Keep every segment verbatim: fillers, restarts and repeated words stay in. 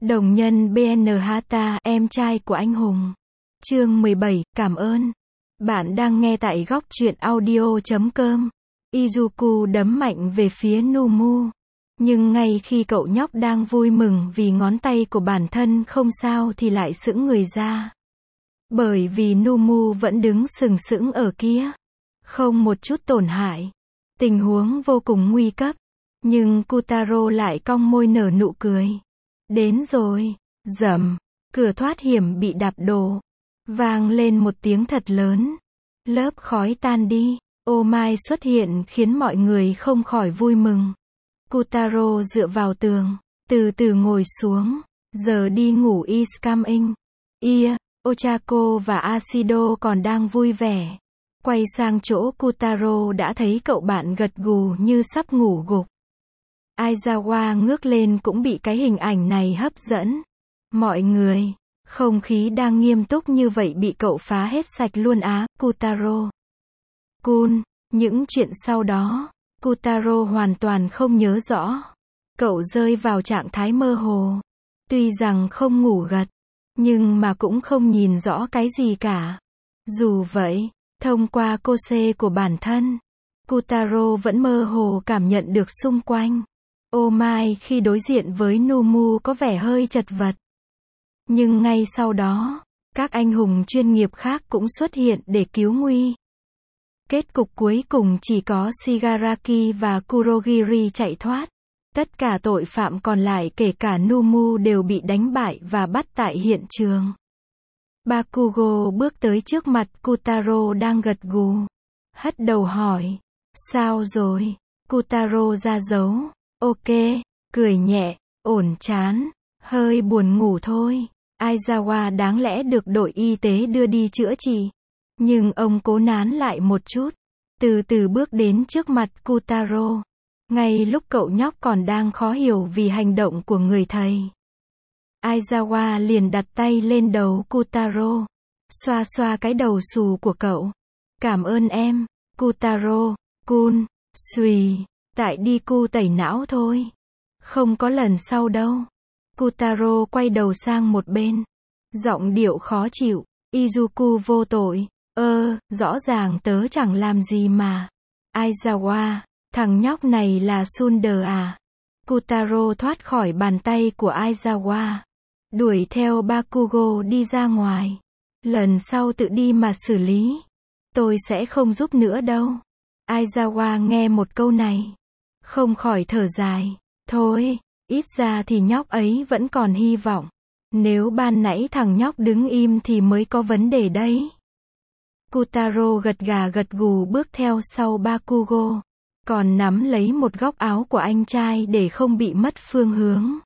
Đồng nhân bê en Hata, em trai của anh hùng. Chương mười bảy, cảm ơn. Bạn đang nghe tại góc truyện audio chấm com. Izuku đấm mạnh về phía Numu. Nhưng ngay khi cậu nhóc đang vui mừng vì ngón tay của bản thân không sao thì lại sững người ra. Bởi vì Numu vẫn đứng sừng sững ở kia. Không một chút tổn hại. Tình huống vô cùng nguy cấp. Nhưng Kotaro lại cong môi nở nụ cười. Đến rồi. Rầm. Cửa thoát hiểm bị đạp đổ. Vang lên một tiếng thật lớn. Lớp khói tan đi. Ô mai xuất hiện khiến mọi người không khỏi vui mừng. Kotaro dựa vào tường. Từ từ ngồi xuống. Giờ đi ngủ is coming. Ia, Ochako và Ashido còn đang vui vẻ. Quay sang chỗ Kotaro đã thấy cậu bạn gật gù như sắp ngủ gục. Aizawa ngước lên cũng bị cái hình ảnh này hấp dẫn. Mọi người, không khí đang nghiêm túc như vậy bị cậu phá hết sạch luôn á, Kotaro. Kun, những chuyện sau đó, Kotaro hoàn toàn không nhớ rõ. Cậu rơi vào trạng thái mơ hồ. Tuy rằng không ngủ gật, nhưng mà cũng không nhìn rõ cái gì cả. Dù vậy, thông qua Kose của bản thân, Kotaro vẫn mơ hồ cảm nhận được xung quanh. Ô mai khi đối diện với Numu có vẻ hơi chật vật. Nhưng ngay sau đó, các anh hùng chuyên nghiệp khác cũng xuất hiện để cứu nguy. Kết cục cuối cùng chỉ có Shigaraki và Kurogiri chạy thoát. Tất cả tội phạm còn lại kể cả Numu đều bị đánh bại và bắt tại hiện trường. Bakugo bước tới trước mặt Kotaro đang gật gù. Hất đầu hỏi. Sao rồi? Kotaro ra dấu. Ok, cười nhẹ, ổn chán, hơi buồn ngủ thôi. Aizawa đáng lẽ được đội y tế đưa đi chữa trị. Nhưng ông cố nán lại một chút. Từ từ bước đến trước mặt Kotaro. Ngay lúc cậu nhóc còn đang khó hiểu vì hành động của người thầy. Aizawa liền đặt tay lên đầu Kotaro. Xoa xoa cái đầu xù của cậu. Cảm ơn em, Kotaro, kun, xùy. Tại đi cu tẩy não thôi. Không có lần sau đâu. Kotaro quay đầu sang một bên. Giọng điệu khó chịu. Izuku vô tội. Ơ, rõ ràng tớ chẳng làm gì mà. Aizawa, thằng nhóc này là Sunder à? Kotaro thoát khỏi bàn tay của Aizawa. Đuổi theo Bakugo đi ra ngoài. Lần sau tự đi mà xử lý. Tôi sẽ không giúp nữa đâu. Aizawa nghe một câu này. Không khỏi thở dài. Thôi, ít ra thì nhóc ấy vẫn còn hy vọng. Nếu ban nãy thằng nhóc đứng im thì mới có vấn đề đấy. Kotaro gật gà gật gù bước theo sau Bakugo. Còn nắm lấy một góc áo của anh trai để không bị mất phương hướng.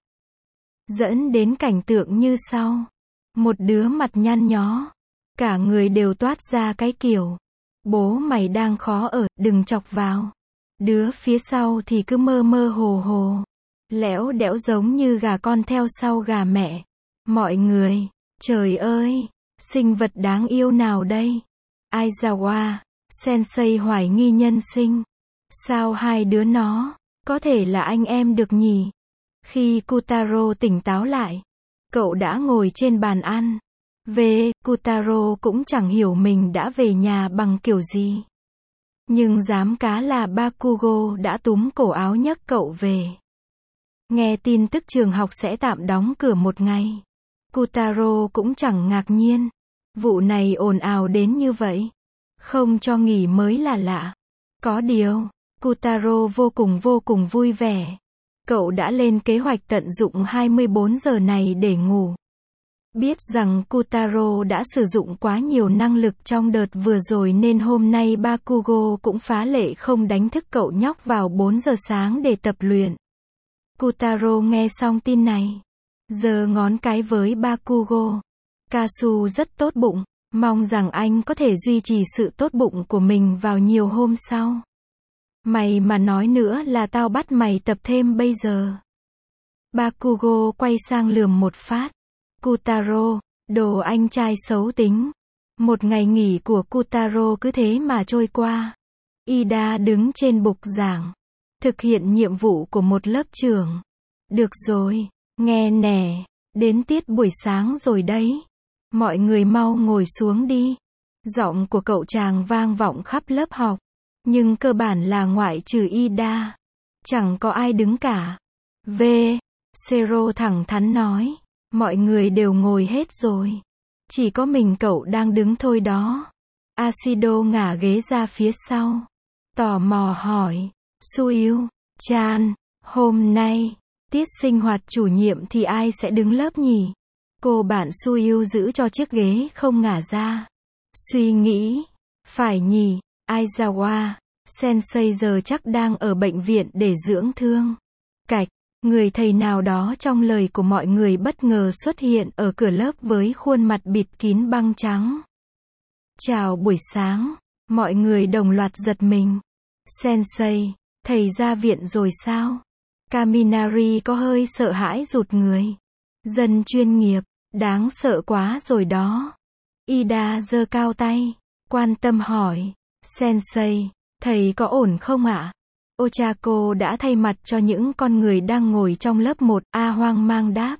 Dẫn đến cảnh tượng như sau. Một đứa mặt nhăn nhó. Cả người đều toát ra cái kiểu. Bố mày đang khó ở, đừng chọc vào. Đứa phía sau thì cứ mơ mơ hồ hồ. Lẽo đẽo giống như gà con theo sau gà mẹ. Mọi người, trời ơi, sinh vật đáng yêu nào đây? Aizawa, sensei hoài nghi nhân sinh. Sao hai đứa nó, có thể là anh em được nhỉ? Khi Kotaro tỉnh táo lại, cậu đã ngồi trên bàn ăn. Về, Kotaro cũng chẳng hiểu mình đã về nhà bằng kiểu gì. Nhưng dám cá là Bakugo đã túm cổ áo nhấc cậu về. Nghe tin tức trường học sẽ tạm đóng cửa một ngày. Kotaro cũng chẳng ngạc nhiên. Vụ này ồn ào đến như vậy. Không cho nghỉ mới là lạ. Có điều, Kotaro vô cùng vô cùng vui vẻ. Cậu đã lên kế hoạch tận dụng hai mươi bốn giờ này để ngủ. Biết rằng Kotaro đã sử dụng quá nhiều năng lực trong đợt vừa rồi nên hôm nay Bakugo cũng phá lệ không đánh thức cậu nhóc vào bốn giờ sáng để tập luyện. Kotaro nghe xong tin này. Giơ ngón cái với Bakugo. Kasu rất tốt bụng. Mong rằng anh có thể duy trì sự tốt bụng của mình vào nhiều hôm sau. Mày mà nói nữa là tao bắt mày tập thêm bây giờ. Bakugo quay sang lườm một phát. Kotaro, đồ anh trai xấu tính. Một ngày nghỉ của Kotaro cứ thế mà trôi qua. Ida đứng trên bục giảng. Thực hiện nhiệm vụ của một lớp trưởng. Được rồi, nghe nè, Đến tiết buổi sáng rồi đấy. Mọi người mau ngồi xuống đi. Giọng của cậu chàng vang vọng khắp lớp học. Nhưng cơ bản là ngoại trừ Ida. Chẳng có ai đứng cả. V. Zero thẳng thắn nói. Mọi người đều ngồi hết rồi. Chỉ có mình cậu đang đứng thôi đó. Acido ngả ghế ra phía sau. Tò mò hỏi. Suiu, Chan, hôm nay, tiết sinh hoạt chủ nhiệm thì ai sẽ đứng lớp nhỉ? Cô bạn Suiu giữ cho chiếc ghế không ngả ra. Suy nghĩ. Phải nhỉ, Aizawa, sensei giờ chắc đang ở bệnh viện để dưỡng thương. Cạch, người thầy nào đó trong lời của mọi người bất ngờ xuất hiện ở cửa lớp với khuôn mặt bịt kín băng trắng. Chào buổi sáng, mọi người đồng loạt giật mình. Sensei, thầy ra viện rồi sao? Kaminari có hơi sợ hãi rụt người. Dân chuyên nghiệp, đáng sợ quá rồi đó. Ida giơ cao tay, quan tâm hỏi. Sensei, thầy có ổn không ạ? Ochako đã thay mặt cho những con người đang ngồi trong lớp một A hoang mang đáp.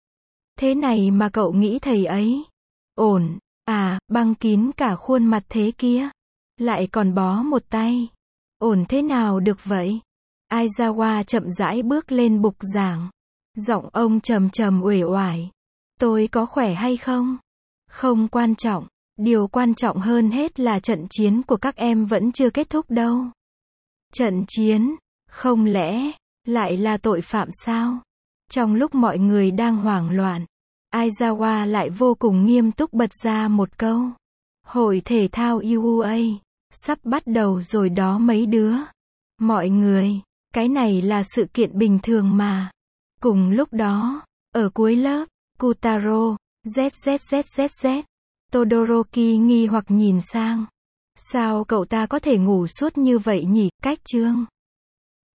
Thế này mà cậu nghĩ thầy ấy ổn, à, băng kín cả khuôn mặt thế kia. Lại còn bó một tay. Ổn thế nào được vậy? Aizawa chậm rãi bước lên bục giảng. Giọng ông trầm trầm uể oải. Tôi có khỏe hay không? Không quan trọng. Điều quan trọng hơn hết là trận chiến của các em vẫn chưa kết thúc đâu. Trận chiến? Không lẽ lại là tội phạm sao? Trong lúc mọi người đang hoảng loạn, Aizawa lại vô cùng nghiêm túc bật ra một câu. Hội thể thao u a sắp bắt đầu rồi đó mấy đứa. Mọi người, cái này là sự kiện bình thường mà. Cùng lúc đó, ở cuối lớp, Kutaro, zzzzz, Todoroki nghi hoặc nhìn sang. Sao cậu ta có thể ngủ suốt như vậy nhỉ? Cách chương